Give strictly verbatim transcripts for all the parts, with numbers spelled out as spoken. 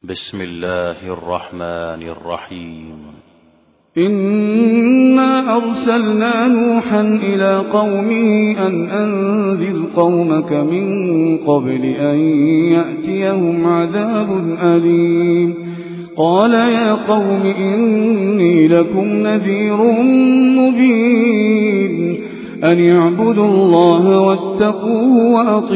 بسم الله الرحمن الرحيم. إنا أرسلنا نوحا إلى قومه أن أنذر قومك من قبل أن يأتيهم عذاب أليم. قال يا قوم إني لكم نذير مبين أن اعبدوا الله واتقوه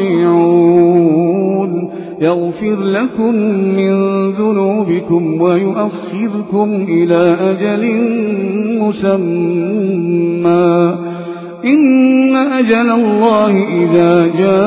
وأطيعون يغفر لكم من ذنوبكم ويؤخركم إلى أجل مسمى إن أجل الله إذا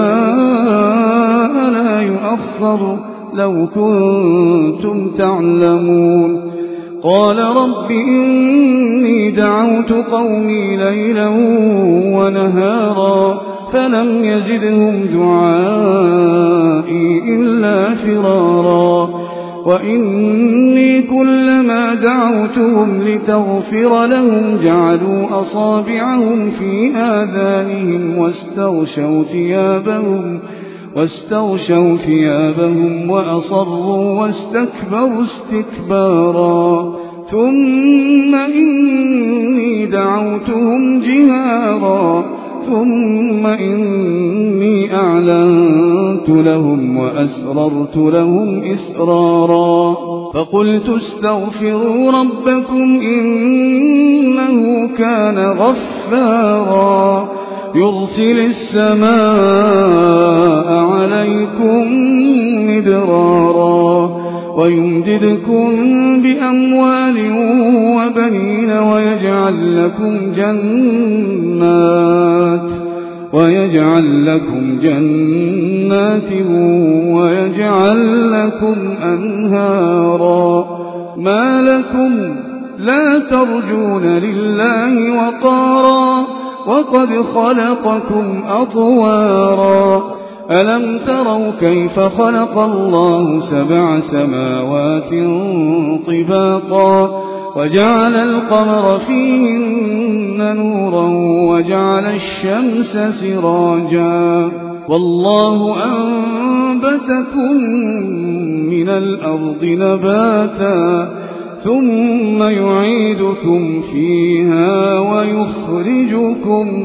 جاء لا يؤخر لو كنتم تعلمون. قال رب إني دعوت قومي ليلا ونهارا فلم يزدهم دعائي إلا فرارا وإني كلما دعوتهم لتغفر لهم جعلوا أصابعهم في آذانهم واستغشوا ثيابهم واستغشوا ثيابهم وأصروا واستكبروا استكبارا ثم إني دعوتهم جهارا ثم إني أعلنت لهم وأسررت لهم إسرارا فقلت استغفروا ربكم إنه كان غفارا يرسل السماء عليكم مدرارا ويمددكم بأموال وبنين ويجعل لكم جنات ويجعل لكم جنات ويجعل لكم أنهارا ما لكم لا ترجون لله وقارا وقد خلقكم أطوارا ألم تروا كيف خلق الله سبع سماوات طباقا وجعل القمر فيهن نورا وجعل الشمس سراجا والله أنبتكم من الأرض نباتا ثم يعيدكم فيها ويخرجكم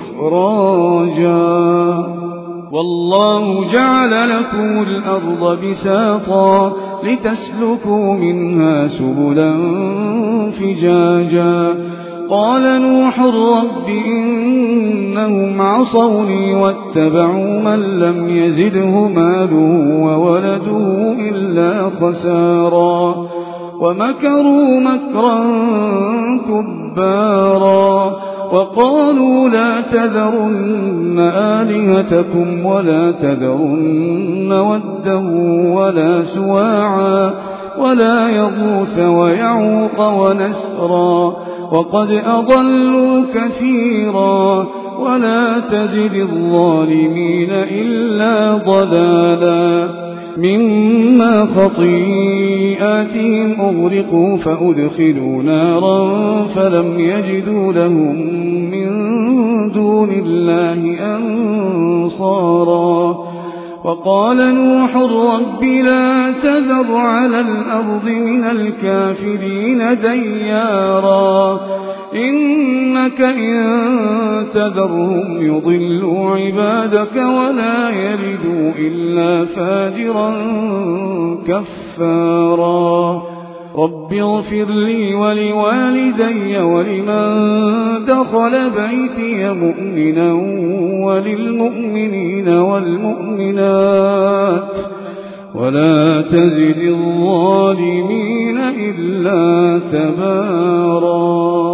إخراجا والله جعل لكم الأرض بساطا لتسلكوا منها سبلا فجاجا قال نوح رب إنهم عصوني واتبعوا من لم يزده ماله وولده إلا خسارا ومكروا مكرا كبارا وقالوا لا تذرن آلهتكم ولا تذرن ودا ولا سواعا ولا يغوث ويعوق ونسرا وقد أضلوا كثيرا ولا تزد الظالمين إلا ضلالا مما خطيئاتهم أغرقوا فأدخلوا نارا فلم يجدوا لهم من دون الله أنصارا وقال نوح رب لا تذر على الأرض من الكافرين ديارا إنك إن تذرهم يضلوا عبادك ولا يلدوا إلا فاجرا كفارا رب اغفر لي ولوالدي ولمن دخل بيتي مؤمنا وللمؤمنين والمؤمنات ولا تزد الظالمين إلا تبارا.